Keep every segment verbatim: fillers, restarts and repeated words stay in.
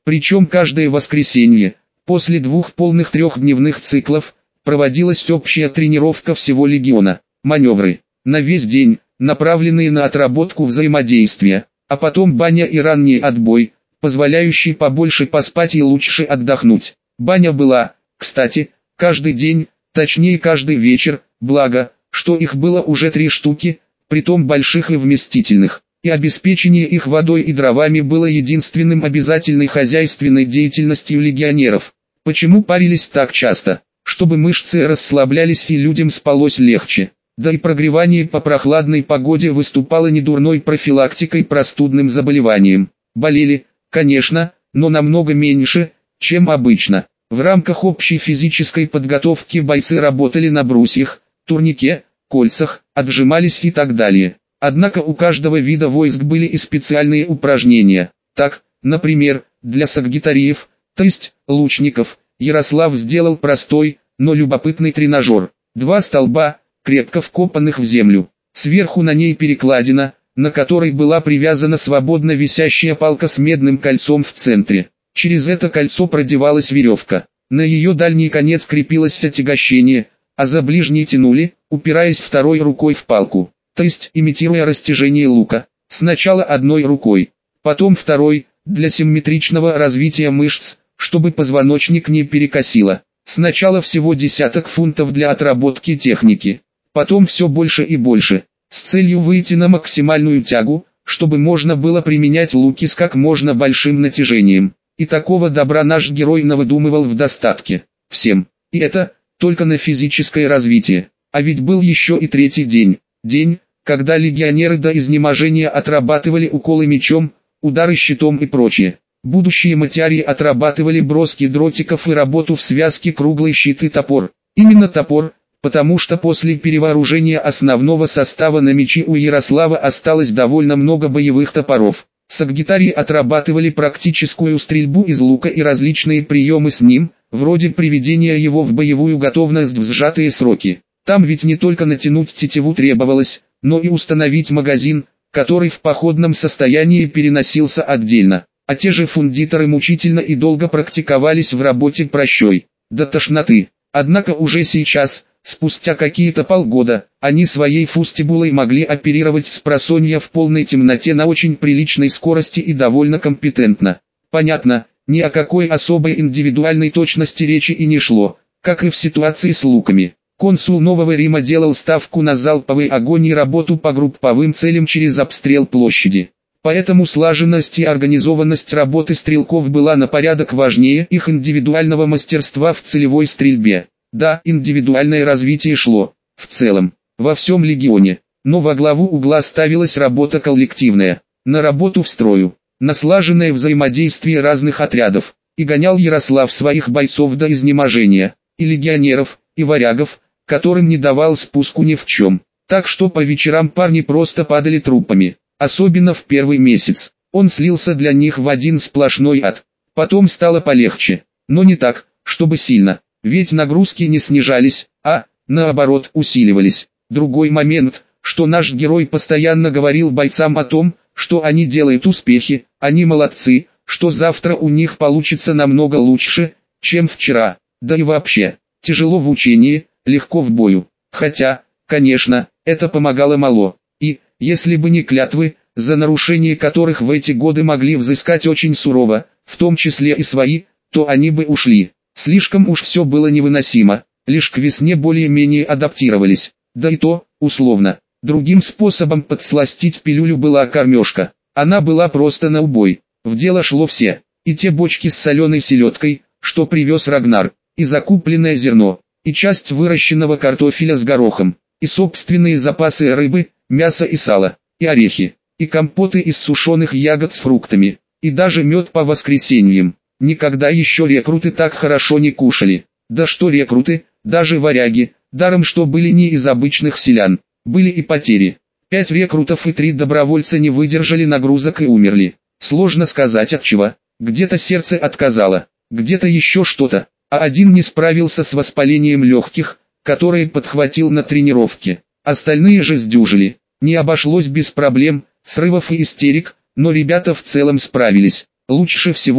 Причем каждое воскресенье, после двух полных трехдневных циклов, проводилась общая тренировка всего легиона. Маневры на весь день, направленные на отработку взаимодействия, а потом баня и ранний отбой, позволяющий побольше поспать и лучше отдохнуть. Баня была, кстати, каждый день, точнее каждый вечер, благо, что их было уже три штуки, притом больших и вместительных, и обеспечение их водой и дровами было единственным обязательной хозяйственной деятельностью легионеров. Почему парились так часто? Чтобы мышцы расслаблялись и людям спалось легче. Да и прогревание по прохладной погоде выступало недурной профилактикой простудным заболеваниям. Болели, конечно, но намного меньше, чем обычно. В рамках общей физической подготовки бойцы работали на брусьях, турнике, кольцах, отжимались и так далее. Однако у каждого вида войск были и специальные упражнения. Так, например, для саггитариев, то есть лучников, Ярослав сделал простой, но любопытный тренажер. Два столба, крепко вкопанных в землю. Сверху на ней перекладина, на которой была привязана свободно висящая палка с медным кольцом в центре. Через это кольцо продевалась веревка. На ее дальний конец крепилось отягощение, а за ближний тянули, упираясь второй рукой в палку, то есть имитируя растяжение лука. Сначала одной рукой, потом второй, для симметричного развития мышц, чтобы позвоночник не перекосило. Сначала всего десяток фунтов для отработки техники, потом все больше и больше, с целью выйти на максимальную тягу, чтобы можно было применять луки с как можно большим натяжением. И такого добра наш герой навыдумывал в достатке. Всем. И это только на физическое развитие. А ведь был еще и третий день. День, когда легионеры до изнеможения отрабатывали уколы мечом, удары щитом и прочее. Будущие матяри отрабатывали броски дротиков и работу в связке круглый щит и топор. Именно топор, потому что после перевооружения основного состава на мечи у Ярослава осталось довольно много боевых топоров. Саггитарии отрабатывали практическую стрельбу из лука и различные приемы с ним, вроде приведения его в боевую готовность в сжатые сроки. Там ведь не только натянуть тетиву требовалось, но и установить магазин, который в походном состоянии переносился отдельно. А те же фундиторы мучительно и долго практиковались в работе прощой, до тошноты. Однако уже сейчас, спустя какие-то полгода, они своей фустибулой могли оперировать спросонья в полной темноте на очень приличной скорости и довольно компетентно. Понятно, ни о какой особой индивидуальной точности речи и не шло, как и в ситуации с луками. Консул Нового Рима делал ставку на залповый огонь и работу по групповым целям через обстрел площади. Поэтому слаженность и организованность работы стрелков была на порядок важнее их индивидуального мастерства в целевой стрельбе. Да, индивидуальное развитие шло, в целом, во всем легионе, но во главу угла ставилась работа коллективная, на работу в строю, на слаженное взаимодействие разных отрядов, и гонял Ярослав своих бойцов до изнеможения, и легионеров, и варягов, которым не давал спуску ни в чем, так что по вечерам парни просто падали трупами, особенно в первый месяц, он слился для них в один сплошной ад, потом стало полегче, но не так, чтобы сильно. Ведь нагрузки не снижались, а, наоборот, усиливались. Другой момент, что наш герой постоянно говорил бойцам о том, что они делают успехи, они молодцы, что завтра у них получится намного лучше, чем вчера. Да и вообще, тяжело в учении, легко в бою. Хотя, конечно, это помогало мало. И, если бы не клятвы, за нарушение которых в эти годы могли взыскать очень сурово, в том числе и свои, то они бы ушли. Слишком уж все было невыносимо, лишь к весне более-менее адаптировались, да и то, условно. Другим способом подсластить пилюлю была кормежка, она была просто на убой, в дело шло все, и те бочки с соленой селедкой, что привез Рагнар, и закупленное зерно, и часть выращенного картофеля с горохом, и собственные запасы рыбы, мяса и сала, и орехи, и компоты из сушеных ягод с фруктами, и даже мед по воскресеньям. Никогда еще рекруты так хорошо не кушали. Да что рекруты, даже варяги, даром что были не из обычных селян, были и потери. Пять рекрутов и три добровольца не выдержали нагрузок и умерли. Сложно сказать от чего, где-то сердце отказало, где-то еще что-то, а один не справился с воспалением легких, которое подхватил на тренировке. Остальные же сдюжили. Не обошлось без проблем, срывов и истерик, но ребята в целом справились. Лучше всего,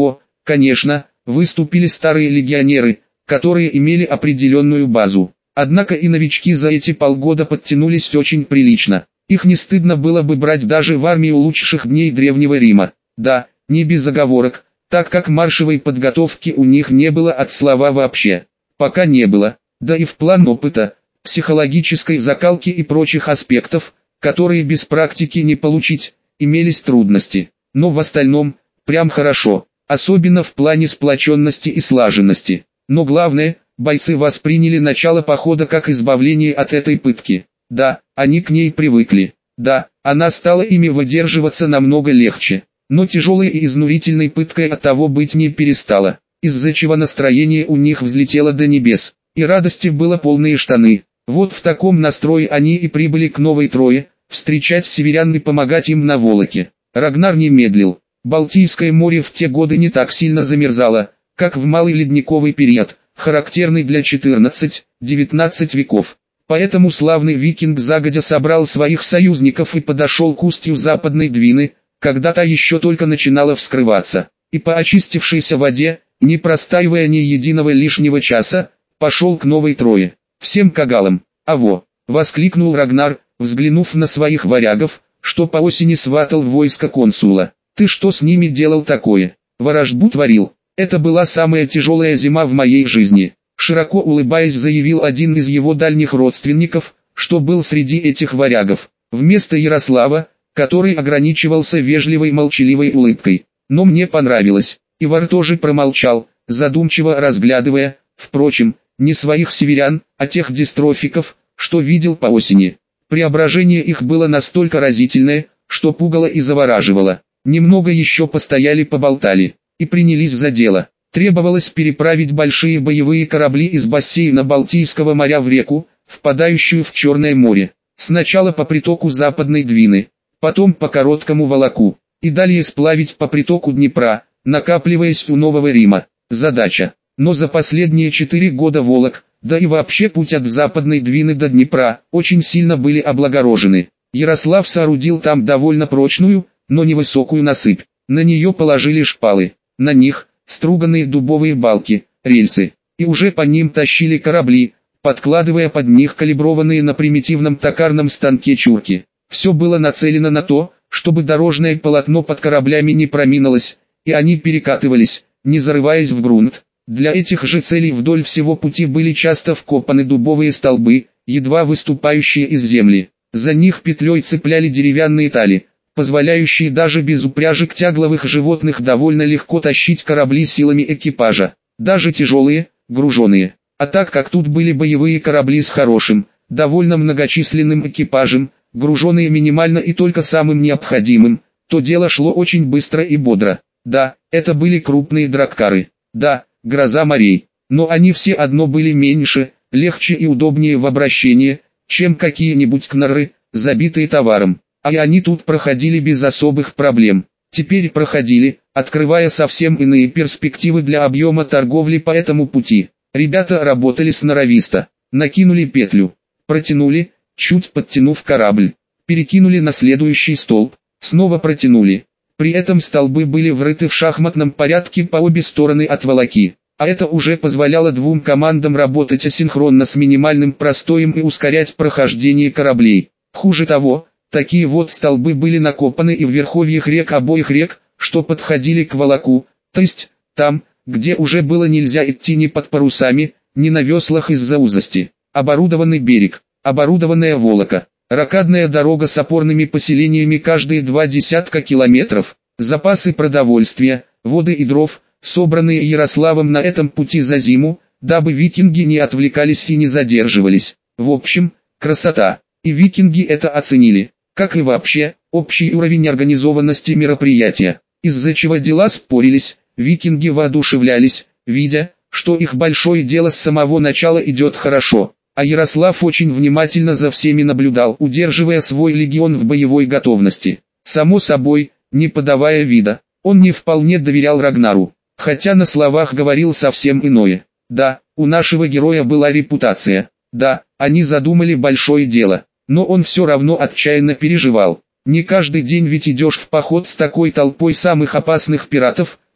Конечно, выступили старые легионеры, которые имели определенную базу. Однако и новички за эти полгода подтянулись очень прилично. Их не стыдно было бы брать даже в армию лучших дней Древнего Рима. Да, не без оговорок, так как маршевой подготовки у них не было от слова вообще. Пока не было, да и в план опыта, психологической закалки и прочих аспектов, которые без практики не получить, имелись трудности. Но в остальном, прям хорошо, особенно в плане сплоченности и слаженности. Но главное, бойцы восприняли начало похода как избавление от этой пытки. Да, они к ней привыкли. Да, она стала ими выдерживаться намного легче. Но тяжелой и изнурительной пыткой от того быть не перестала, из-за чего настроение у них взлетело до небес, и радости было полные штаны. Вот в таком настрое они и прибыли к Новой Трое, встречать северян и помогать им на Волоке. Рагнар не медлил. Балтийское море в те годы не так сильно замерзало, как в малый ледниковый период, характерный для четырнадцатого-девятнадцатого веков. Поэтому славный викинг загодя собрал своих союзников и подошел к устью Западной Двины, когда та еще только начинала вскрываться, и по очистившейся воде, не простаивая ни единого лишнего часа, пошел к Новой Трое. «Всем кагалам!» «Аво!» — воскликнул Рагнар, взглянув на своих варягов, что по осени сватал в войско консула. «Ты что с ними делал такое?» «Ворожбу творил. Это была самая тяжелая зима в моей жизни», — широко улыбаясь заявил один из его дальних родственников, что был среди этих варягов, вместо Ярослава, который ограничивался вежливой молчаливой улыбкой. «Но мне понравилось». Ивар тоже промолчал, задумчиво разглядывая, впрочем, не своих северян, а тех дистрофиков, что видел по осени. Преображение их было настолько разительное, что пугало и завораживало. Немного еще постояли, поболтали, и принялись за дело. Требовалось переправить большие боевые корабли из бассейна Балтийского моря в реку, впадающую в Черное море. Сначала по притоку Западной Двины, потом по короткому Волоку, и далее сплавить по притоку Днепра, накапливаясь у Нового Рима. Задача. Но за последние четыре года Волок, да и вообще путь от Западной Двины до Днепра, очень сильно были облагорожены. Ярослав соорудил там довольно прочную, но невысокую насыпь. На нее положили шпалы, на них струганные дубовые балки, рельсы, и уже по ним тащили корабли, подкладывая под них калиброванные на примитивном токарном станке чурки. Все было нацелено на то, чтобы дорожное полотно под кораблями не проминалось, и они перекатывались, не зарываясь в грунт. Для этих же целей вдоль всего пути были часто вкопаны дубовые столбы, едва выступающие из земли. За них петлей цепляли деревянные тали, позволяющие даже без упряжек тягловых животных довольно легко тащить корабли силами экипажа, даже тяжелые, груженные. А так как тут были боевые корабли с хорошим, довольно многочисленным экипажем, груженные минимально и только самым необходимым, то дело шло очень быстро и бодро. Да, это были крупные драккары. Да, гроза морей, но они все одно были меньше, легче и удобнее в обращении, чем какие-нибудь кнорры, забитые товаром. А и они тут проходили без особых проблем. Теперь проходили, открывая совсем иные перспективы для объема торговли по этому пути. Ребята работали сноровисто, накинули петлю, протянули, чуть подтянув корабль, перекинули на следующий столб, снова протянули. При этом столбы были врыты в шахматном порядке по обе стороны от Волоки, а это уже позволяло двум командам работать асинхронно с минимальным простоем и ускорять прохождение кораблей. Хуже того, такие вот столбы были накопаны и в верховьях рек обоих рек, что подходили к Волоку, то есть, там, где уже было нельзя идти ни под парусами, ни на веслах из-за узости. Оборудованный берег, оборудованная Волока. Рокадная дорога с опорными поселениями каждые два десятка километров, запасы продовольствия, воды и дров, собранные Ярославом на этом пути за зиму, дабы викинги не отвлекались и не задерживались. В общем, красота. И викинги это оценили, как и вообще, общий уровень организованности мероприятия, из-за чего дела спорились, викинги воодушевлялись, видя, что их большое дело с самого начала идет хорошо. А Ярослав очень внимательно за всеми наблюдал, удерживая свой легион в боевой готовности. Само собой, не подавая вида, он не вполне доверял Рагнару, хотя на словах говорил совсем иное. Да, у нашего героя была репутация, да, они задумали большое дело, но он все равно отчаянно переживал. Не каждый день ведь идешь в поход с такой толпой самых опасных пиратов,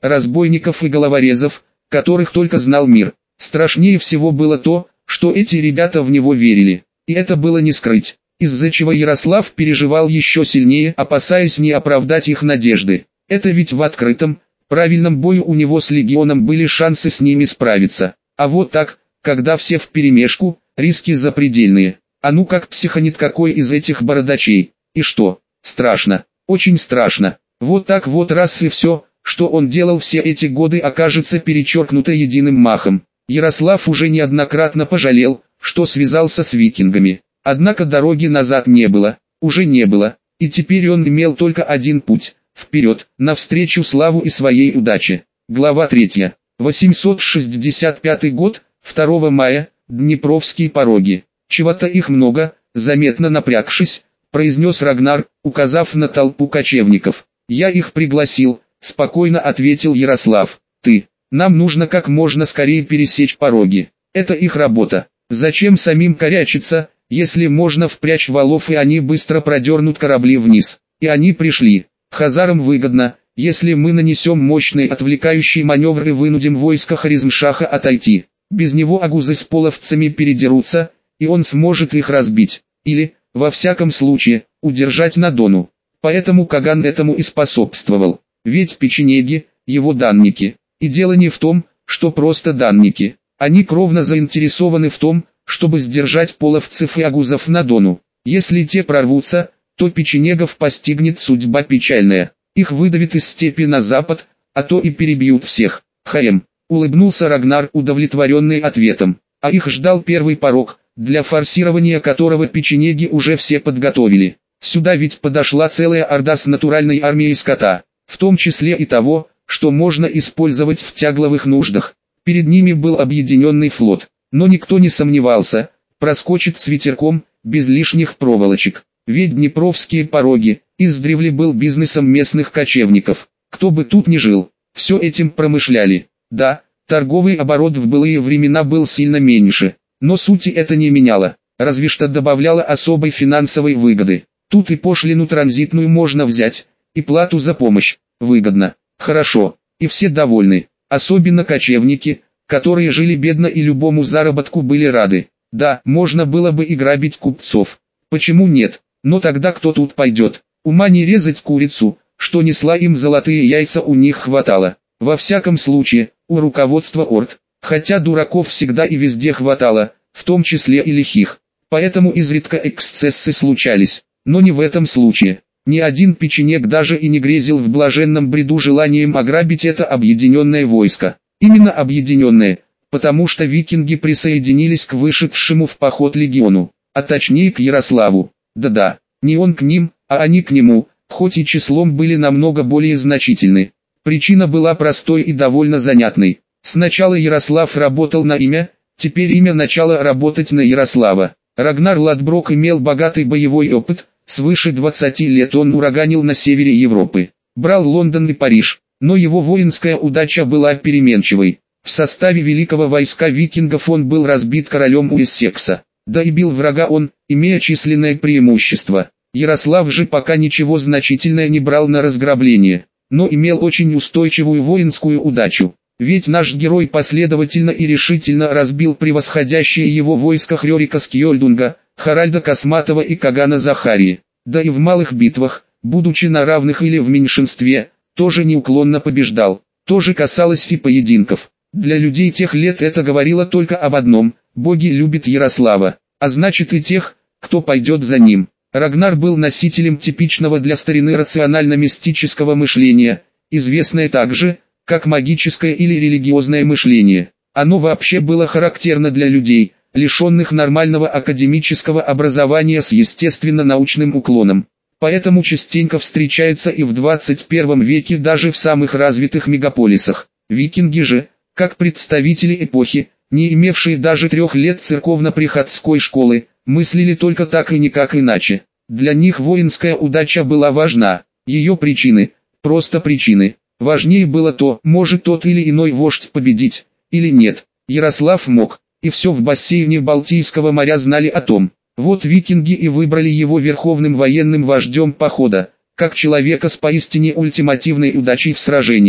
разбойников и головорезов, которых только знал мир. Страшнее всего было то, что эти ребята в него верили, и это было не скрыть, из-за чего Ярослав переживал еще сильнее, опасаясь не оправдать их надежды. Это ведь в открытом, правильном бою у него с легионом были шансы с ними справиться, а вот так, когда все вперемешку, риски запредельные. А ну как психанет какой из этих бородачей, и что? Страшно, очень страшно. Вот так вот раз и все, что он делал все эти годы, окажется перечеркнуто единым махом. Ярослав уже неоднократно пожалел, что связался с викингами. Однако дороги назад не было, уже не было, и теперь он имел только один путь – вперед, навстречу славу и своей удаче. Глава третья. восемьсот шестьдесят пятый год, второго мая, Днепровские пороги. «Чего-то их много», заметно напрягшись, произнес Рагнар, указав на толпу кочевников. «Я их пригласил», спокойно ответил Ярослав. «Ты, нам нужно как можно скорее пересечь пороги. Это их работа. Зачем самим корячиться, если можно впрячь валов и они быстро продернут корабли вниз?» И они пришли. Хазарам выгодно, если мы нанесем мощный отвлекающий маневр и вынудим войско Хорезмшаха отойти. Без него агузы с половцами передерутся, и он сможет их разбить, или, во всяком случае, удержать на Дону. Поэтому Каган этому и способствовал, ведь печенеги, его данники. И дело не в том, что просто данники, они кровно заинтересованы в том, чтобы сдержать половцев и агузов на Дону. Если те прорвутся, то печенегов постигнет судьба печальная, их выдавит из степи на запад, а то и перебьют всех. Хаем, улыбнулся Рагнар, удовлетворенный ответом, а их ждал первый порог, для форсирования которого печенеги уже все подготовили. Сюда ведь подошла целая орда с натуральной армией скота, в том числе и того, что можно использовать в тягловых нуждах. Перед ними был объединенный флот, но никто не сомневался, проскочит с ветерком, без лишних проволочек. Ведь Днепровские пороги издревле был бизнесом местных кочевников. Кто бы тут ни жил, все этим промышляли. Да, торговый оборот в былые времена был сильно меньше, но сути это не меняло, разве что добавляло особой финансовой выгоды. Тут и пошлину транзитную можно взять, и плату за помощь. Выгодно, хорошо, и все довольны, особенно кочевники, которые жили бедно и любому заработку были рады. Да, можно было бы и грабить купцов. Почему нет? Но тогда кто тут пойдет? Ума не резать курицу, что несла им золотые яйца, у них хватало. Во всяком случае, у руководства орд, хотя дураков всегда и везде хватало, в том числе и лихих. Поэтому изредка эксцессы случались, но не в этом случае. Ни один печенег даже и не грезил в блаженном бреду желанием ограбить это объединенное войско. Именно объединенное, потому что викинги присоединились к вышедшему в поход легиону, а точнее к Ярославу. Да-да, не он к ним, а они к нему, хоть и числом были намного более значительны. Причина была простой и довольно занятной. Сначала Ярослав работал на имя, теперь имя начало работать на Ярослава. Рагнар Ладброк имел богатый боевой опыт, свыше двадцати лет он ураганил на севере Европы, брал Лондон и Париж, но его воинская удача была переменчивой. В составе великого войска викингов он был разбит королем Уэссекса, да и бил врага он, имея численное преимущество. Ярослав же пока ничего значительного не брал на разграбление, но имел очень устойчивую воинскую удачу. Ведь наш герой последовательно и решительно разбил превосходящее его войско Хрёрика Скьёльдунга, Харальда Косматова и Кагана Захарии. Да и в малых битвах, будучи на равных или в меньшинстве, тоже неуклонно побеждал. То же касалось и поединков. Для людей тех лет это говорило только об одном: боги любят Ярослава, а значит и тех, кто пойдет за ним. Рагнар был носителем типичного для старины рационально-мистического мышления, известное также как магическое или религиозное мышление. Оно вообще было характерно для людей, лишенных нормального академического образования с естественно-научным уклоном. Поэтому частенько встречается и в двадцать первом веке даже в самых развитых мегаполисах. Викинги же, как представители эпохи, не имевшие даже трех лет церковно-приходской школы, мыслили только так и никак иначе. Для них воинская удача была важна, ее причины, просто причины. Важнее было то, может тот или иной вождь победить, или нет. Ярослав мог, и все в бассейне Балтийского моря знали о том. Вот викинги и выбрали его верховным военным вождем похода, как человека с поистине ультимативной удачей в сражениях.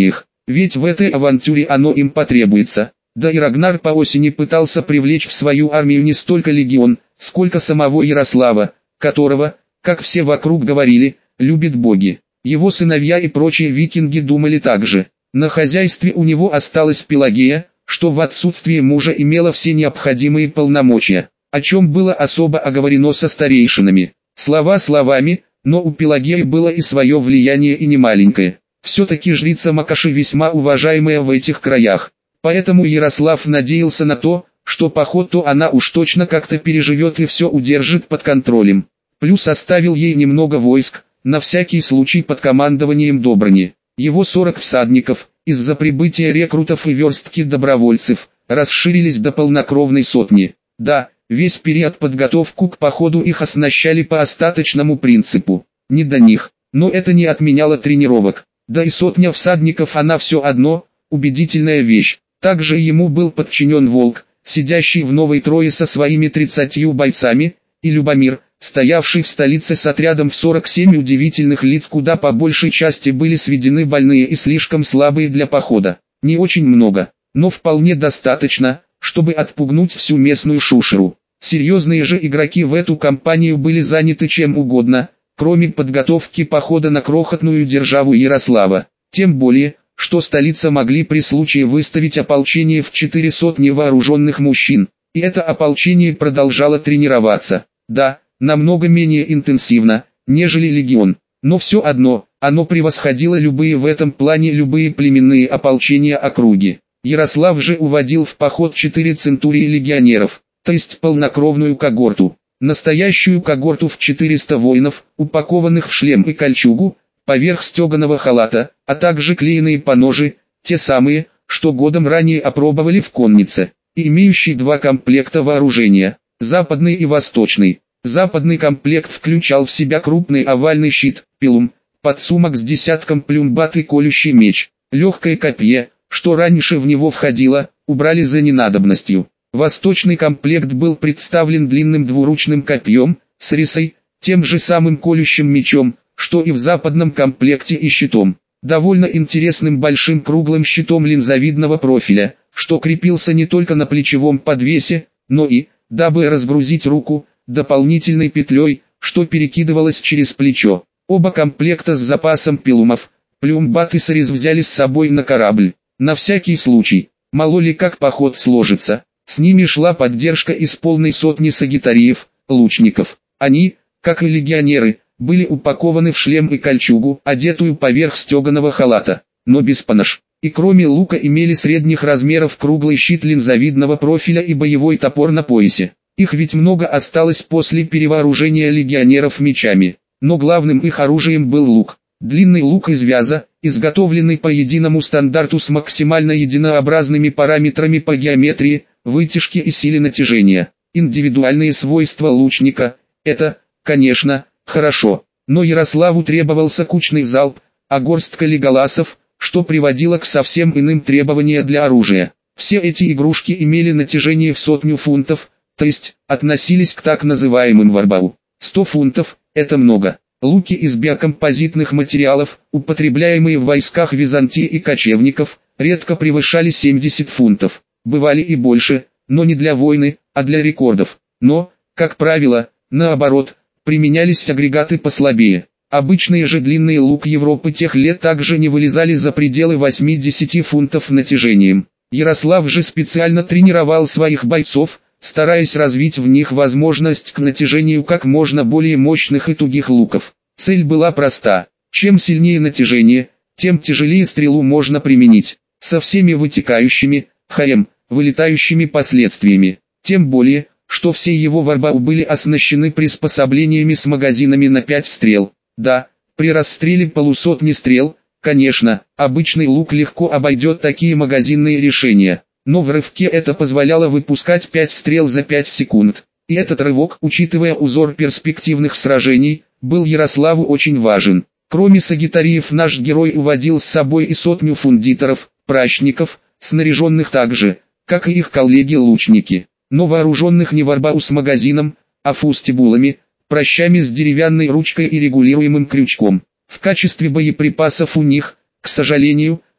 ведь в этой авантюре оно им потребуется. Да и Рагнар по осени пытался привлечь в свою армию не столько легион, сколько самого Ярослава, которого, как все вокруг говорили, любят боги. Его сыновья и прочие викинги думали так же. На хозяйстве у него осталась Пелагея, что в отсутствие мужа имела все необходимые полномочия, о чем было особо оговорено со старейшинами. Слова словами, но у Пелагеи было и свое влияние и немаленькое. Все-таки жрица Макоши весьма уважаемая в этих краях. Поэтому Ярослав надеялся на то, что поход-то она уж точно как-то переживет и все удержит под контролем. Плюс оставил ей немного войск, на всякий случай под командованием Добрыни. Его сорок всадников, из-за прибытия рекрутов и верстки добровольцев, расширились до полнокровной сотни. Да, весь период подготовку к походу их оснащали по остаточному принципу. Не до них, но это не отменяло тренировок. Да и сотня всадников она все одно, убедительная вещь. Также ему был подчинен Волк, сидящий в Новой Трое со своими тридцатью бойцами, и Любомир, стоявший в столице с отрядом в сорок семь удивительных лиц, куда по большей части были сведены больные и слишком слабые для похода. Не очень много, но вполне достаточно, чтобы отпугнуть всю местную шушеру. Серьезные же игроки в эту кампанию были заняты чем угодно, кроме подготовки похода на крохотную державу Ярослава. Тем более, что столица могли при случае выставить ополчение в четыре сотни вооруженных мужчин, и это ополчение продолжало тренироваться. Да, намного менее интенсивно, нежели легион, но все одно, оно превосходило любые в этом плане любые племенные ополчения округи. Ярослав же уводил в поход четыре центурии легионеров, то есть полнокровную когорту. Настоящую когорту в четыреста воинов, упакованных в шлем и кольчугу, поверх стеганого халата, а также клееные поножи, те самые, что годом ранее опробовали в коннице, и имеющие два комплекта вооружения, западный и восточный. Западный комплект включал в себя крупный овальный щит, пилум, подсумок с десятком плюмбат и колющий меч, легкое копье, что раньше в него входило, убрали за ненадобностью. Восточный комплект был представлен длинным двуручным копьем, с рисой, тем же самым колющим мечом, что и в западном комплекте, и щитом. Довольно интересным большим круглым щитом линзовидного профиля, что крепился не только на плечевом подвесе, но и, дабы разгрузить руку, дополнительной петлей, что перекидывалось через плечо. Оба комплекта с запасом пилумов, плюмбат и срез взяли с собой на корабль. На всякий случай, мало ли как поход сложится. С ними шла поддержка из полной сотни сагитариев, лучников. Они, как и легионеры, были упакованы в шлем и кольчугу, одетую поверх стеганого халата, но без понож. И кроме лука имели средних размеров круглый щит линзовидного профиля и боевой топор на поясе. Их ведь много осталось после перевооружения легионеров мечами, но главным их оружием был лук. Длинный лук из вяза, изготовленный по единому стандарту с максимально единообразными параметрами по геометрии, вытяжке и силе натяжения. Индивидуальные свойства лучника – это, конечно, хорошо, но Ярославу требовался кучный залп, а горстка леголасов, что приводило к совсем иным требованиям для оружия. Все эти игрушки имели натяжение в сотню фунтов, то есть, относились к так называемым варбау. сто фунтов – это много. Луки из биокомпозитных материалов, употребляемые в войсках Византии и кочевников, редко превышали семьдесят фунтов. Бывали и больше, но не для войны, а для рекордов. Но, как правило, наоборот, применялись агрегаты послабее. Обычные же длинные лук Европы тех лет также не вылезали за пределы восьмидесяти фунтов натяжением. Ярослав же специально тренировал своих бойцов, стараясь развить в них возможность к натяжению как можно более мощных и тугих луков. Цель была проста: чем сильнее натяжение, тем тяжелее стрелу можно применить, со всеми вытекающими, хм, вылетающими последствиями. Тем более, что все его варбау были оснащены приспособлениями с магазинами на пять стрел. Да, при расстреле полусотни стрел, конечно, обычный лук легко обойдет такие магазинные решения. Но в рывке это позволяло выпускать пять стрел за пять секунд. И этот рывок, учитывая узор перспективных сражений, был Ярославу очень важен. Кроме сагитариев наш герой уводил с собой и сотню фундиторов, пращников, снаряженных так же, как и их коллеги-лучники, но вооруженных не варбау с магазином, а фустибулами, пращами с деревянной ручкой и регулируемым крючком. В качестве боеприпасов у них, к сожалению,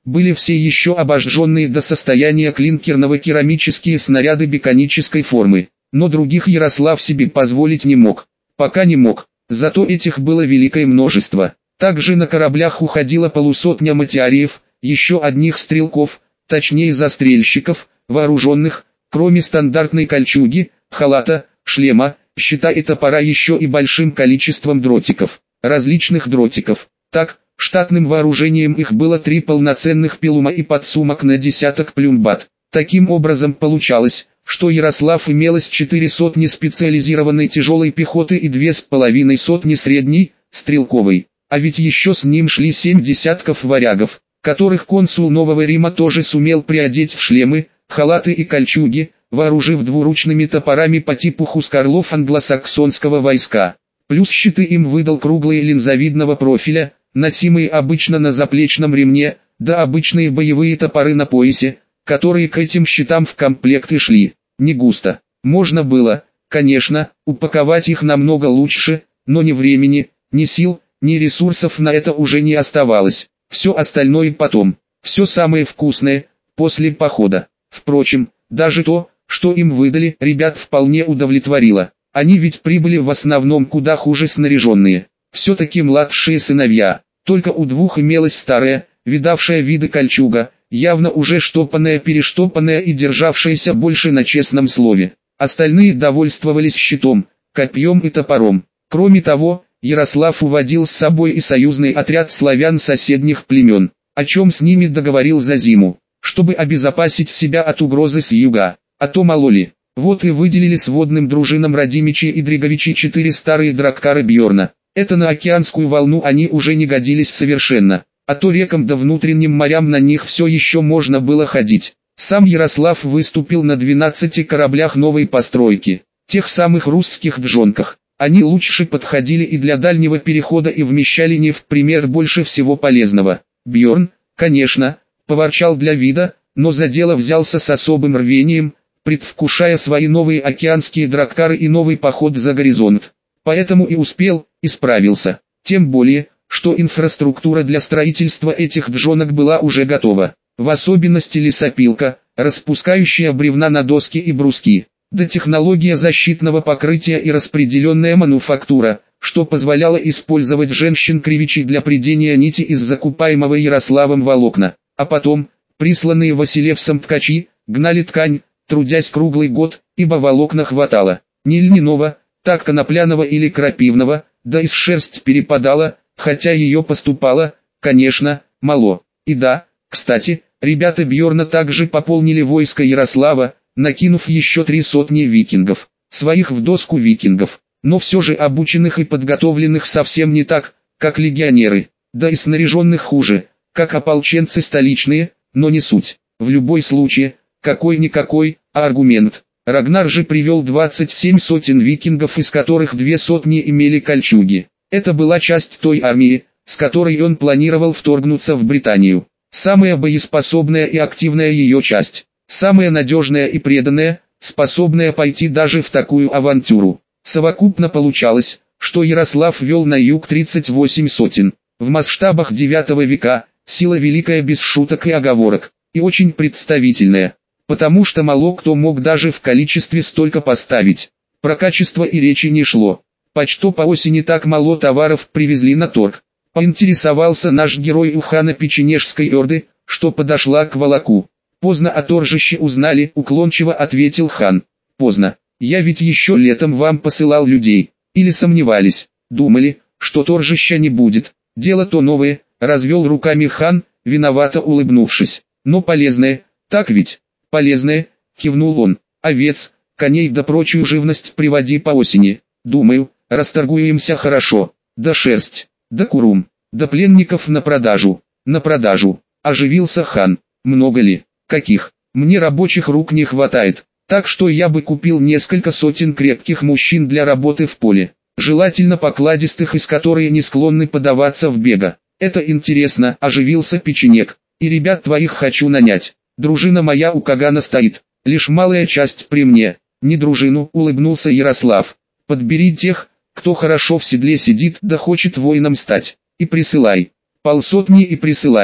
были все еще обожженные до состояния клинкерного керамические снаряды беконической формы, но других Ярослав себе позволить не мог, пока не мог, зато этих было великое множество. Также на кораблях уходила полусотня матиариев, еще одних стрелков, точнее застрельщиков, вооруженных, кроме стандартной кольчуги, халата, шлема, щита и топора еще и большим количеством дротиков, различных дротиков. Так, штатным вооружением их было три полноценных пилума и подсумок на десяток плюмбат. Таким образом получалось, что Ярослав имелось четыре сотни специализированной тяжелой пехоты и две с половиной сотни средней, стрелковой. А ведь еще с ним шли семь десятков варягов, которых консул Нового Рима тоже сумел приодеть в шлемы, халаты и кольчуги, вооружив двуручными топорами по типу хускарлов англосаксонского войска. Плюс щиты им выдал круглые линзовидного профиля, носимые обычно на заплечном ремне, да обычные боевые топоры на поясе, которые к этим щитам в комплект и шли. Не густо. Можно было, конечно, упаковать их намного лучше, но ни времени, ни сил, ни ресурсов на это уже не оставалось. Все остальное потом. Все самое вкусное, после похода. Впрочем, даже то, что им выдали, ребят вполне удовлетворило. Они ведь прибыли в основном куда хуже снаряженные. Все-таки младшие сыновья. Только у двух имелась старая, видавшая виды кольчуга, явно уже штопанная-перештопанная и державшаяся больше на честном слове. Остальные довольствовались щитом, копьем и топором. Кроме того, Ярослав уводил с собой и союзный отряд славян соседних племен, о чем с ними договорил за зиму, чтобы обезопасить себя от угрозы с юга, а то мало ли. Вот и выделили сводным дружинам Радимичи и Дриговичи четыре старые драккары Бьорна. Это на океанскую волну они уже не годились совершенно, а то рекам да внутренним морям на них все еще можно было ходить. Сам Ярослав выступил на двенадцати кораблях новой постройки, тех самых русских джонках. Они лучше подходили и для дальнего перехода и вмещали не в пример больше всего полезного. Бьорн, конечно, поворчал для вида, но за дело взялся с особым рвением, предвкушая свои новые океанские драккары и новый поход за горизонт. Поэтому и успел, и справился. Тем более, что инфраструктура для строительства этих джонок была уже готова. В особенности лесопилка, распускающая бревна на доски и бруски. Да технология защитного покрытия и распределенная мануфактура, что позволяло использовать женщин-кривичей для прядения нити из закупаемого Ярославом волокна. А потом, присланные Василевсом ткачи, гнали ткань, трудясь круглый год, ибо волокна хватало. Не льняного, так конопляного или крапивного, да из шерсть перепадала, хотя ее поступало, конечно, мало. И да, кстати, ребята Бьорна также пополнили войско Ярослава, накинув еще три сотни викингов, своих в доску викингов, но все же обученных и подготовленных совсем не так, как легионеры, да и снаряженных хуже, как ополченцы столичные, но не суть. В любой случае, какой-никакой, а аргумент. Рагнар же привел двадцать семь сотен викингов, из которых две сотни имели кольчуги. Это была часть той армии, с которой он планировал вторгнуться в Британию. Самая боеспособная и активная ее часть. Самая надежная и преданная, способная пойти даже в такую авантюру. Совокупно получалось, что Ярослав вел на юг тридцать восемь сотен. В масштабах девятого века, сила великая без шуток и оговорок, и очень представительная, потому что мало кто мог даже в количестве столько поставить. Про качество и речи не шло. Почто по осени так мало товаров привезли на торг. Поинтересовался наш герой у хана Печенежской орды, что подошла к волоку. Поздно о торжище узнали, уклончиво ответил хан. Поздно. Я ведь еще летом вам посылал людей. Или сомневались, думали, что торжища не будет. Дело то новое, развел руками хан, виновато улыбнувшись. Но полезное, так ведь? Полезное, кивнул он. Овец, коней да прочую живность приводи по осени. Думаю, расторгуемся хорошо. Да шерсть, да курум, да пленников на продажу. На продажу. Оживился хан. Много ли? Каких? Мне рабочих рук не хватает, так что я бы купил несколько сотен крепких мужчин для работы в поле, желательно покладистых, из которых не склонны подаваться в бега. Это интересно, оживился печенек, и ребят твоих хочу нанять. Дружина моя у Кагана стоит, лишь малая часть при мне. Не дружину, улыбнулся Ярослав. Подбери тех, кто хорошо в седле сидит, да хочет воином стать, и присылай. Полсотни и присылай.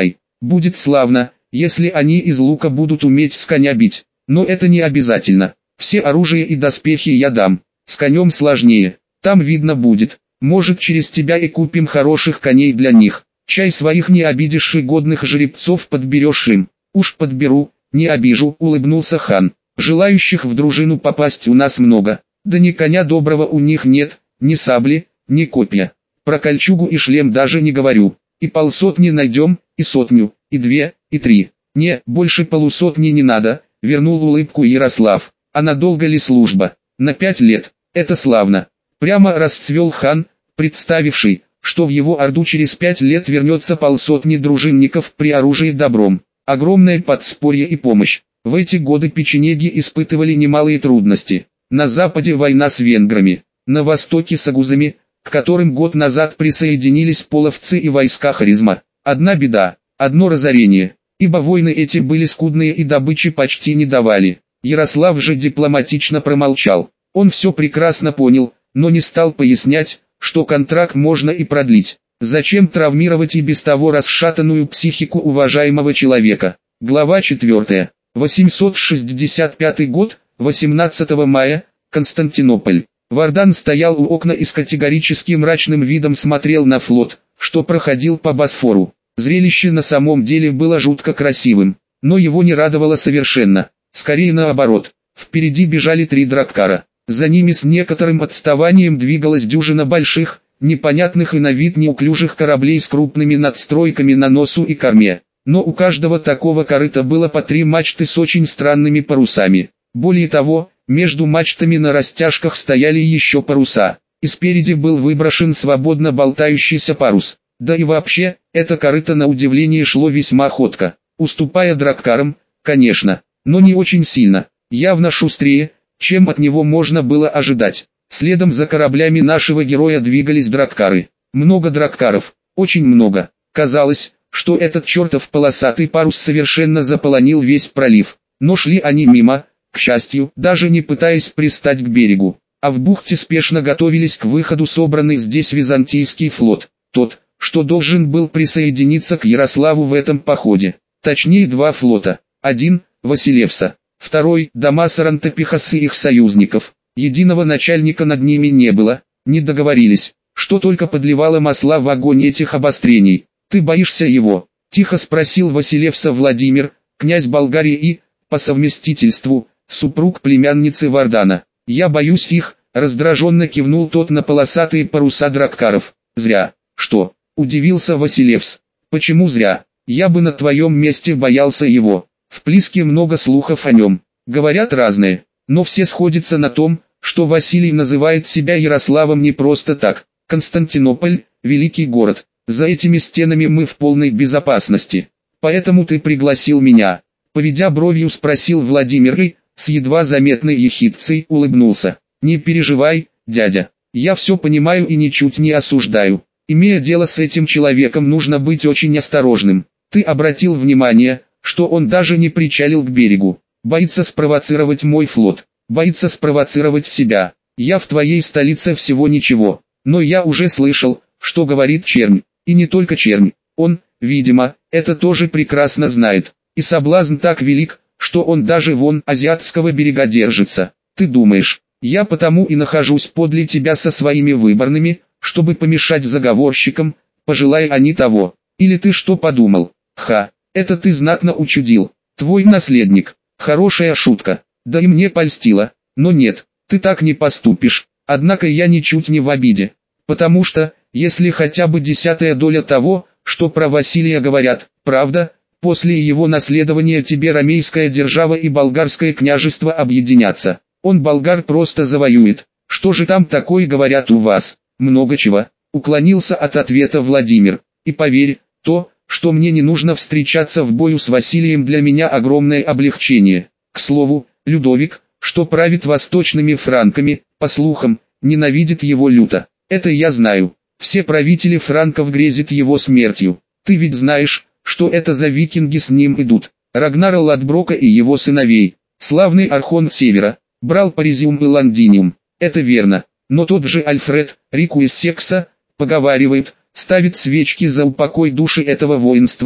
Будет славно, если они из лука будут уметь с коня бить. Но это не обязательно. Все оружие и доспехи я дам. С конем сложнее. Там видно будет. Может, через тебя и купим хороших коней для них. Чай своих не обидишь и годных жеребцов подберешь им. Уж подберу, не обижу, улыбнулся хан. Желающих в дружину попасть у нас много. Да ни коня доброго у них нет, ни сабли, ни копья. Про кольчугу и шлем даже не говорю. И полсотни найдем, и сотню, и две, и три. Не, больше полусотни не надо, вернул улыбку Ярослав. А надолго ли служба? На пять лет. Это славно. Прямо расцвел хан, представивший, что в его орду через пять лет вернется полсотни дружинников при оружии добром. Огромное подспорье и помощь. В эти годы печенеги испытывали немалые трудности. На западе война с венграми, на востоке с агузами, к которым год назад присоединились половцы и войска Харизма. Одна беда, одно разорение, ибо войны эти были скудные и добычи почти не давали. Ярослав же дипломатично промолчал. Он все прекрасно понял, но не стал пояснять, что контракт можно и продлить. Зачем травмировать и без того расшатанную психику уважаемого человека? Глава четвертая. восемьсот шестьдесят пятый год, восемнадцатого мая, Константинополь. Вардан стоял у окна и с категорически мрачным видом смотрел на флот, что проходил по Босфору. Зрелище на самом деле было жутко красивым, но его не радовало совершенно. Скорее наоборот, впереди бежали три драккара. За ними с некоторым отставанием двигалась дюжина больших, непонятных и на вид неуклюжих кораблей с крупными надстройками на носу и корме. Но у каждого такого корыта было по три мачты с очень странными парусами. Более того, между мачтами на растяжках стояли еще паруса, и спереди был выброшен свободно болтающийся парус. Да и вообще, это корыто на удивление шло весьма ходко, уступая драккарам, конечно, но не очень сильно, явно шустрее, чем от него можно было ожидать. Следом за кораблями нашего героя двигались драккары. Много драккаров, очень много. Казалось, что этот чертов полосатый парус совершенно заполонил весь пролив. Но шли они мимо, к счастью, даже не пытаясь пристать к берегу. А в бухте спешно готовились к выходу собранный здесь византийский флот. Тот, что должен был присоединиться к Ярославу в этом походе. Точнее два флота. Один – Василевса. Второй – Дамаса Рантопихаса и их союзников. Единого начальника над ними не было, не договорились, что только подливало масла в огонь этих обострений. «Ты боишься его?» – тихо спросил Василевса Владимир, князь Болгарии и, по совместительству, супруг племянницы Вардана. «Я боюсь их», – раздраженно кивнул тот на полосатые паруса драккаров. «Зря». «Что?» – удивился Василевс. «Почему зря? Я бы на твоем месте боялся его. В Плиске много слухов о нем. Говорят разные, но все сходятся на том, что Василий называет себя Ярославом не просто так. Константинополь – великий город. За этими стенами мы в полной безопасности. Поэтому ты пригласил меня». Поведя бровью, спросил Владимир и, с едва заметной ехидцей, улыбнулся. «Не переживай, дядя. Я все понимаю и ничуть не осуждаю. Имея дело с этим человеком, нужно быть очень осторожным. Ты обратил внимание, что он даже не причалил к берегу. Боится спровоцировать мой флот. Боится спровоцировать себя. Я в твоей столице всего ничего. Но я уже слышал, что говорит чернь. И не только чернь. Он, видимо, это тоже прекрасно знает. И соблазн так велик, что он даже вон азиатского берега держится. Ты думаешь, я потому и нахожусь подле тебя со своими выборными, чтобы помешать заговорщикам, пожелая они того. Или ты что подумал? Ха, это ты знатно учудил. Твой наследник. Хорошая шутка. Да и мне польстило. Но нет, ты так не поступишь. Однако я ничуть не в обиде. Потому что, если хотя бы десятая доля того, что про Василия говорят, правда, после его наследования тебе ромейская держава и болгарское княжество объединятся. Он болгар просто завоюет. Что же там такое говорят у вас? Много чего. Уклонился от ответа Владимир. И поверь, то, что мне не нужно встречаться в бою с Василием, для меня огромное облегчение. К слову, Людовик, что правит восточными франками, по слухам, ненавидит его люто. Это я знаю. Все правители франков грезят его смертью. Ты ведь знаешь, что это за викинги с ним идут. Рагнара Ладброка и его сыновей. Славный архонт Севера, брал Паризиум и Лондиниум. Это верно. Но тот же Альфред, Рикуис Секса, поговаривает, ставит свечки за упокой души этого воинства,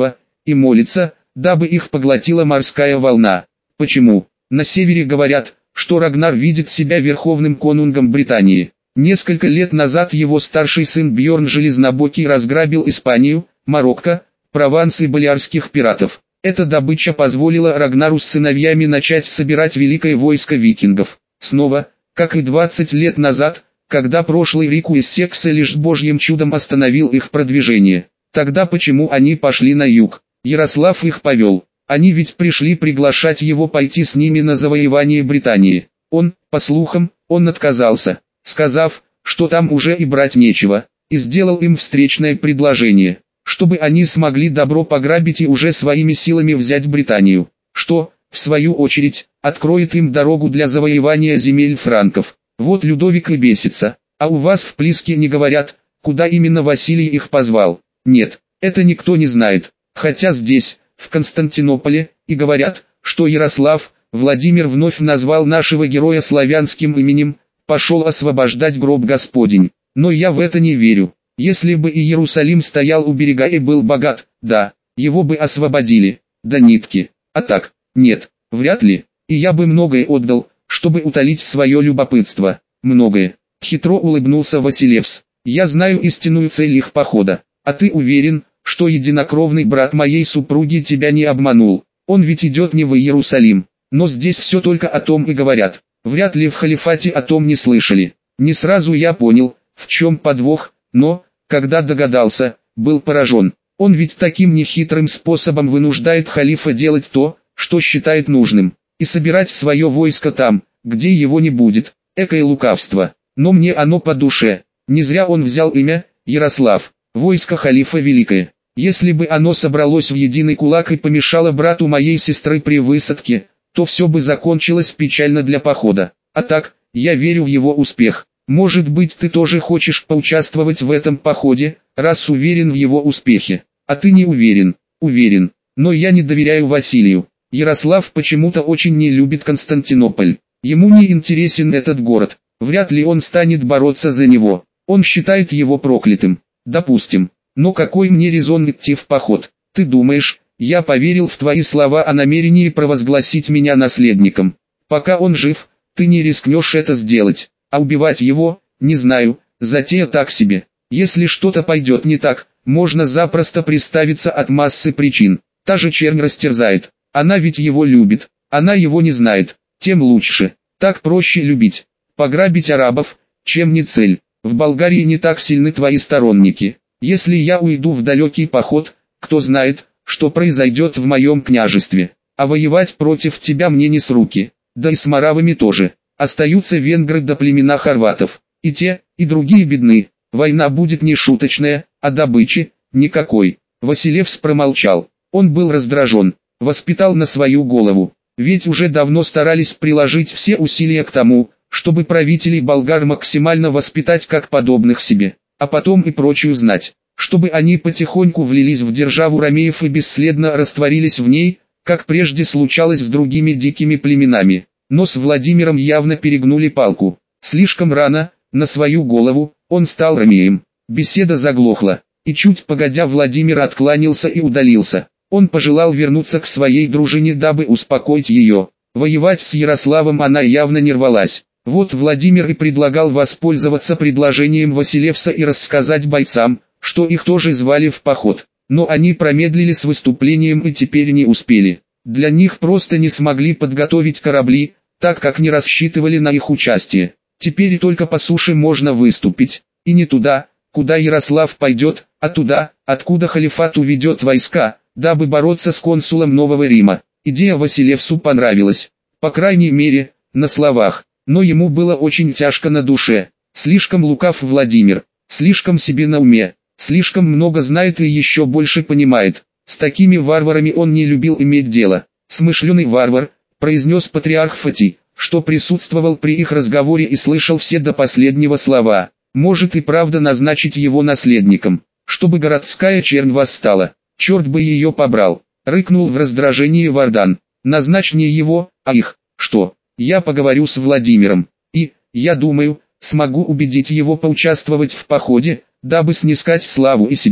и молятся, дабы их поглотила морская волна. Почему? На севере говорят, что Рагнар видит себя верховным конунгом Британии. Несколько лет назад его старший сын Бьорн Железнобокий разграбил Испанию, Марокко, Прованс и Балиарских пиратов. Эта добыча позволила Рагнару с сыновьями начать собирать великое войско викингов. Снова, как и двадцать лет назад, когда прошлый Рику из Секса лишь божьим чудом остановил их продвижение. Тогда почему они пошли на юг? Ярослав их повел. Они ведь пришли приглашать его пойти с ними на завоевание Британии. Он, по слухам, он отказался, сказав, что там уже и брать нечего, и сделал им встречное предложение, чтобы они смогли добро пограбить и уже своими силами взять Британию, что, в свою очередь, откроет им дорогу для завоевания земель франков. Вот Людовик и бесится, а у вас в Плиске не говорят, куда именно Василий их позвал. Нет, это никто не знает, хотя здесь, в Константинополе, и говорят, что Ярослав, Владимир вновь назвал нашего героя славянским именем, пошел освобождать гроб Господень. Но я в это не верю. Если бы и Иерусалим стоял у берега и был богат, да, его бы освободили, до нитки. А так, нет, вряд ли, и я бы многое отдал, чтобы утолить свое любопытство. Многое. Хитро улыбнулся Василевс. Я знаю истинную цель их похода. А ты уверен, что единокровный брат моей супруги тебя не обманул? Он ведь идет не в Иерусалим. Но здесь все только о том и говорят. Вряд ли в халифате о том не слышали. Не сразу я понял, в чем подвох, но, когда догадался, был поражен. Он ведь таким нехитрым способом вынуждает халифа делать то, что считает нужным, и собирать свое войско там, где его не будет. Экое лукавство. Но мне оно по душе. Не зря он взял имя Ярослав. Войско халифа великое. Если бы оно собралось в единый кулак и помешало брату моей сестры при высадке, то все бы закончилось печально для похода. А так, я верю в его успех. Может быть, ты тоже хочешь поучаствовать в этом походе, раз уверен в его успехе. А ты не уверен. Уверен. Но я не доверяю Василию. Ярослав почему-то очень не любит Константинополь. Ему не интересен этот город. Вряд ли он станет бороться за него. Он считает его проклятым. Допустим. Но какой мне резон идти в поход? Ты думаешь, я поверил в твои слова о намерении провозгласить меня наследником? Пока он жив, ты не рискнешь это сделать. А убивать его, не знаю, затея так себе. Если что-то пойдет не так, можно запросто приставиться от массы причин. Та же чернь растерзает. Она ведь его любит. Она его не знает. Тем лучше. Так проще любить. Пограбить арабов, чем не цель. В Болгарии не так сильны твои сторонники. Если я уйду в далекий поход, кто знает, что произойдет в моем княжестве. А воевать против тебя мне не с руки. Да и с моравами тоже. Остаются венгры да племена хорватов. И те, и другие бедны. Война будет не шуточная, а добычи никакой. Василевс промолчал. Он был раздражен. Воспитал на свою голову. Ведь уже давно старались приложить все усилия к тому, чтобы правителей болгар максимально воспитать как подобных себе, а потом и прочую знать, чтобы они потихоньку влились в державу ромеев и бесследно растворились в ней, как прежде случалось с другими дикими племенами. Но с Владимиром явно перегнули палку. Слишком рано, на свою голову, он стал ромеем. Беседа заглохла, и чуть погодя Владимир откланялся и удалился. Он пожелал вернуться к своей дружине, дабы успокоить ее. Воевать с Ярославом она явно не рвалась. Вот Владимир и предлагал воспользоваться предложением Василевса и рассказать бойцам, что их тоже звали в поход. Но они промедлили с выступлением и теперь не успели. Для них просто не смогли подготовить корабли, так как не рассчитывали на их участие. Теперь и только по суше можно выступить, и не туда, куда Ярослав пойдет, а туда, откуда халифат уведет войска, дабы бороться с консулом Нового Рима. Идея Василевсу понравилась, по крайней мере, на словах. Но ему было очень тяжко на душе. Слишком лукав Владимир, слишком себе на уме, слишком много знает и еще больше понимает. С такими варварами он не любил иметь дело. Смышленый варвар, произнес патриарх Фатий, что присутствовал при их разговоре и слышал все до последнего слова. Может и правда назначить его наследником, чтобы городская чернь восстала. Черт бы ее побрал, рыкнул в раздражении Вардан. Назначь не его, а их. Что? Я поговорю с Владимиром, и, я думаю, смогу убедить его поучаствовать в походе, дабы снискать славу и себе.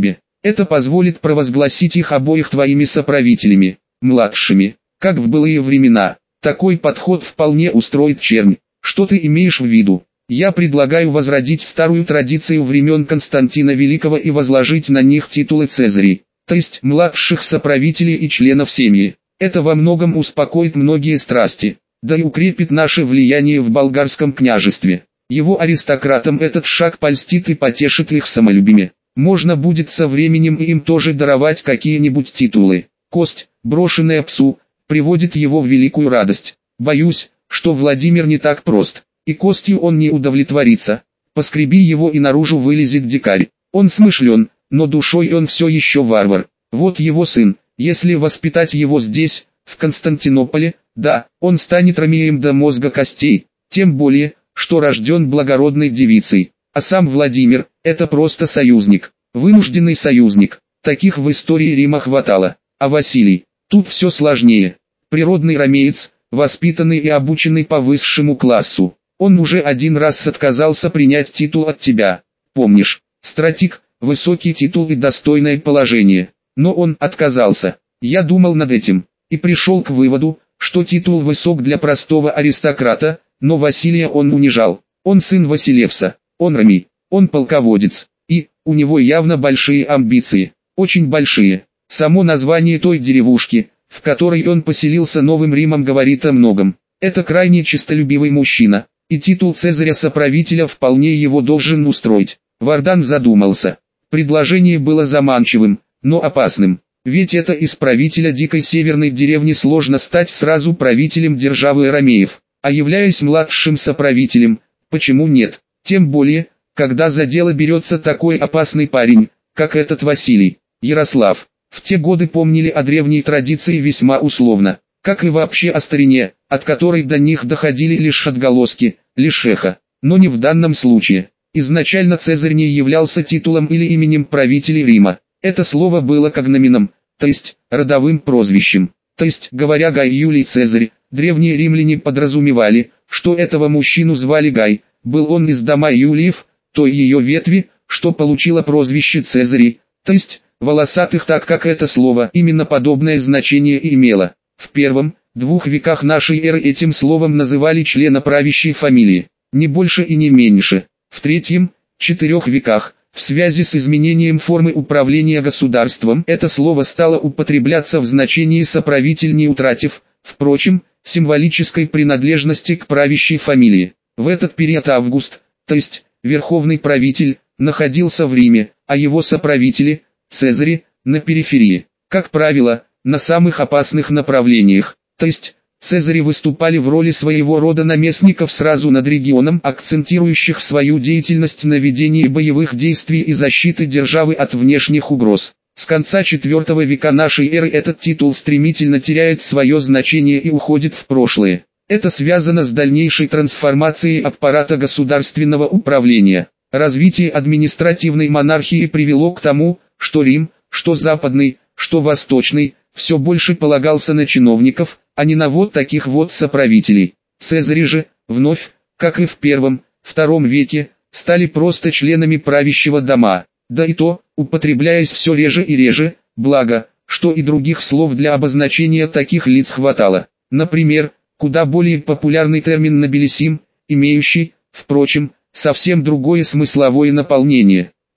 Это позволит провозгласить их обоих твоими соправителями, младшими, как в былые времена. Такой подход вполне устроит чернь. Что ты имеешь в виду? Я предлагаю возродить старую традицию времен Константина Великого и возложить на них титулы Цезарей, то есть младших соправителей и членов семьи. Это во многом успокоит многие страсти, да и укрепит наше влияние в болгарском княжестве. Его аристократам этот шаг польстит и потешит их самолюбие. Можно будет со временем им тоже даровать какие-нибудь титулы. Кость, брошенная псу, приводит его в великую радость. Боюсь, что Владимир не так прост, и костью он не удовлетворится. Поскреби его и наружу вылезет дикарь. Он смышлен, но душой он все еще варвар. Вот его сын, если воспитать его здесь, в Константинополе, да, он станет ромеем до мозга костей, тем более, что рожден благородной девицей. А сам Владимир – это просто союзник, вынужденный союзник. Таких в истории Рима хватало. А Василий? Тут все сложнее. Природный ромеец, воспитанный и обученный по высшему классу. Он уже один раз отказался принять титул от тебя. Помнишь? Стратик, высокий титул и достойное положение. Но он отказался. Я думал над этим и пришел к выводу, что титул высок для простого аристократа, но Василия он унижал. Он сын Василевса, он ромей, он полководец, и у него явно большие амбиции, очень большие. Само название той деревушки, в которой он поселился Новым Римом, говорит о многом. Это крайне честолюбивый мужчина, и титул Цезаря-соправителя вполне его должен устроить. Вардан задумался. Предложение было заманчивым, но опасным. Ведь это из правителя дикой северной деревни сложно стать сразу правителем державы ромеев. А являясь младшим соправителем, почему нет? Тем более, когда за дело берется такой опасный парень, как этот Василий. Ярослав. В те годы помнили о древней традиции весьма условно, как и вообще о старине, от которой до них доходили лишь отголоски, лишь эхо. Но не в данном случае. Изначально Цезарь не являлся титулом или именем правителей Рима. Это слово было когноменом, то есть родовым прозвищем. То есть, говоря Гай Юлий Цезарь, древние римляне подразумевали, что этого мужчину звали Гай, был он из дома Юлиев, той ее ветви, что получила прозвище Цезарей, то есть волосатых, так как это слово именно подобное значение имело. В первом, двух веках нашей эры этим словом называли члена правящей фамилии, не больше и не меньше. В третьем, четырех веках, в связи с изменением формы управления государством, это слово стало употребляться в значении соправитель, не утратив, впрочем, символической принадлежности к правящей фамилии. В этот период Август, то есть верховный правитель, находился в Риме, а его соправители, Цезари, на периферии. Как правило, на самых опасных направлениях, то есть Цезари выступали в роли своего рода наместников сразу над регионом, акцентирующих свою деятельность на ведении боевых действий и защиты державы от внешних угроз. С конца четвёртого века нашей эры этот титул стремительно теряет свое значение и уходит в прошлое. Это связано с дальнейшей трансформацией аппарата государственного управления. Развитие административной монархии привело к тому, что Рим, что западный, что восточный, все больше полагался на чиновников, а не на вот таких вот соправителей. Цезари же, вновь, как и в первом, втором веке, стали просто членами правящего дома, да и то, употребляясь все реже и реже, благо, что и других слов для обозначения таких лиц хватало. Например, куда более популярный термин «нобилиссим», имеющий, впрочем, совсем другое смысловое наполнение.